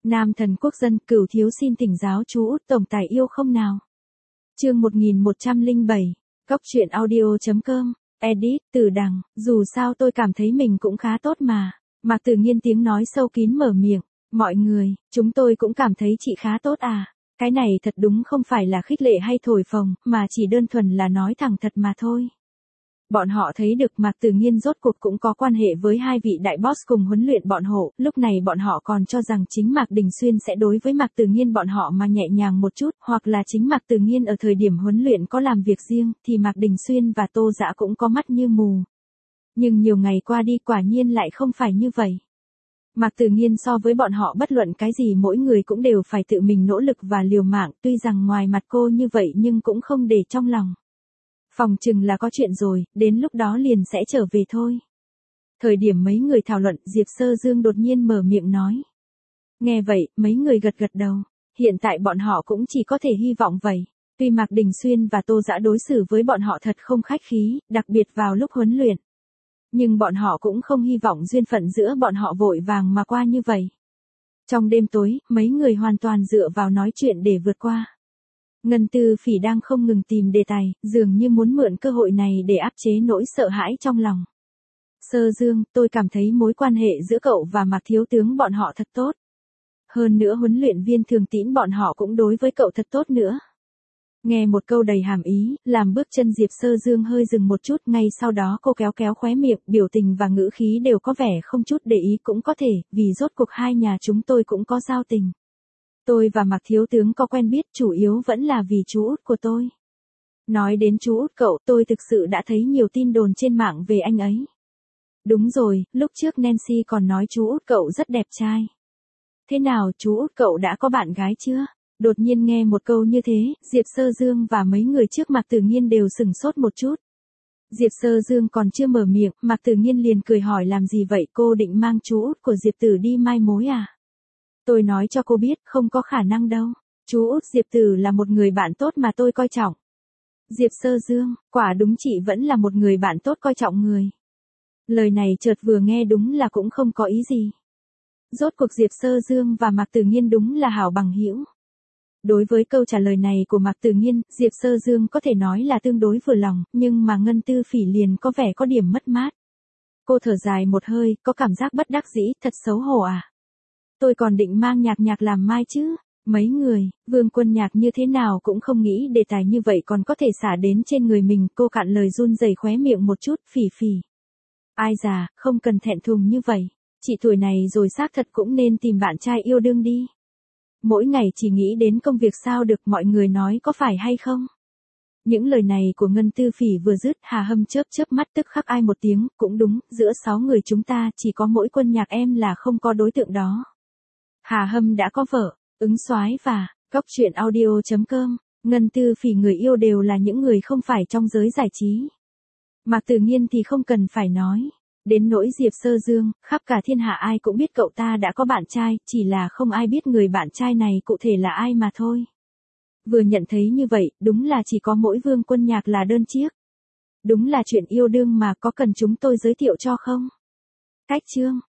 Nam thần quốc dân, Cửu thiếu xin thỉnh giáo chú Út tổng tài yêu không nào. Chương 1107, Cóc truyện audio.com, edit, Từ Đằng, dù sao tôi cảm thấy mình cũng khá tốt mà. Mạc Tử Nghiên tiếng nói sâu kín mở miệng, mọi người, chúng tôi cũng cảm thấy chị khá tốt à. Cái này thật đúng không phải là khích lệ hay thổi phồng, mà chỉ đơn thuần là nói thẳng thật mà thôi. Bọn họ thấy được Mạc Tử Nghiên rốt cuộc cũng có quan hệ với hai vị đại boss cùng huấn luyện bọn họ, lúc này bọn họ còn cho rằng chính Mạc Đình Xuyên sẽ đối với Mạc Tử Nghiên bọn họ mà nhẹ nhàng một chút, hoặc là chính Mạc Tử Nghiên ở thời điểm huấn luyện có làm việc riêng, thì Mạc Đình Xuyên và Tô Dã cũng có mắt như mù. Nhưng nhiều ngày qua đi quả nhiên lại không phải như vậy. Mạc Tử Nghiên so với bọn họ bất luận cái gì mỗi người cũng đều phải tự mình nỗ lực và liều mạng, tuy rằng ngoài mặt cô như vậy nhưng cũng không để trong lòng. Phòng chừng là có chuyện rồi, đến lúc đó liền sẽ trở về thôi. Thời điểm mấy người thảo luận, Diệp Sơ Dương đột nhiên mở miệng nói. Nghe vậy, mấy người gật gật đầu. Hiện tại bọn họ cũng chỉ có thể hy vọng vậy. Tuy Mạc Đình Xuyên và Tô Dã đối xử với bọn họ thật không khách khí, đặc biệt vào lúc huấn luyện. Nhưng bọn họ cũng không hy vọng duyên phận giữa bọn họ vội vàng mà qua như vậy. Trong đêm tối, mấy người hoàn toàn dựa vào nói chuyện để vượt qua. Ngân Tư Phỉ đang không ngừng tìm đề tài, dường như muốn mượn cơ hội này để áp chế nỗi sợ hãi trong lòng. Sơ Dương, tôi cảm thấy mối quan hệ giữa cậu và Mạc thiếu tướng bọn họ thật tốt. Hơn nữa huấn luyện viên Thường Tín bọn họ cũng đối với cậu thật tốt nữa. Nghe một câu đầy hàm ý, làm bước chân Diệp Sơ Dương hơi dừng một chút, ngay sau đó cô kéo kéo khóe miệng, biểu tình và ngữ khí đều có vẻ không chút để ý cũng có thể, vì rốt cuộc hai nhà chúng tôi cũng có giao tình. Tôi và Mạc thiếu tướng có quen biết, chủ yếu vẫn là vì chú út của tôi. Nói đến chú út cậu, tôi thực sự đã thấy nhiều tin đồn trên mạng về anh ấy. Đúng rồi, lúc trước Nancy còn nói chú út cậu rất đẹp trai. Thế nào, chú út cậu đã có bạn gái chưa? Đột nhiên nghe một câu như thế, Diệp Sơ Dương và mấy người trước Mạc Tử Nghiên đều sửng sốt một chút. Diệp Sơ Dương còn chưa mở miệng, Mạc Tử Nghiên liền cười hỏi làm gì vậy, cô định mang chú út của Diệp Tử đi mai mối à? Tôi nói cho cô biết, không có khả năng đâu. Chú út Diệp Tử là một người bạn tốt mà tôi coi trọng. Diệp Sơ Dương, quả đúng chị vẫn là một người bạn tốt coi trọng người. Lời này chợt vừa nghe đúng là cũng không có ý gì. Rốt cuộc Diệp Sơ Dương và Mạc Tử Nghiên đúng là hảo bằng hữu. Đối với câu trả lời này của Mạc Tử Nghiên, Diệp Sơ Dương có thể nói là tương đối vừa lòng, nhưng mà Ngân Tư Phỉ liền có vẻ có điểm mất mát. Cô thở dài một hơi, có cảm giác bất đắc dĩ, thật xấu hổ à. Tôi còn định mang Nhạc làm mai chứ. Mấy người, Vương Quân Nhạc như thế nào cũng không nghĩ đề tài như vậy còn có thể xả đến trên người mình, cô cạn lời run rẩy khóe miệng một chút, Phỉ Phỉ. Ai già, không cần thẹn thùng như vậy. Chị tuổi này rồi xác thật cũng nên tìm bạn trai yêu đương đi. Mỗi ngày chỉ nghĩ đến công việc sao được, mọi người nói có phải hay không? Những lời này của Ngân Tư Phỉ vừa dứt, Hà Hâm chớp chớp mắt tức khắc ai một tiếng, cũng đúng, giữa 6 người chúng ta chỉ có mỗi Quân Nhạc em là không có đối tượng đó. Hà Hâm đã có vợ, Ứng Soái và Cóc truyện audio.com, Ngân Tư Phỉ người yêu đều là những người không phải trong giới giải trí. Mạc Tử Nghiên thì không cần phải nói. Đến nỗi Diệp Sơ Dương, khắp cả thiên hạ ai cũng biết cậu ta đã có bạn trai, chỉ là không ai biết người bạn trai này cụ thể là ai mà thôi. Vừa nhận thấy như vậy, đúng là chỉ có mỗi Vương Quân Nhạc là đơn chiếc. Đúng là chuyện yêu đương mà, có cần chúng tôi giới thiệu cho không? Cách chương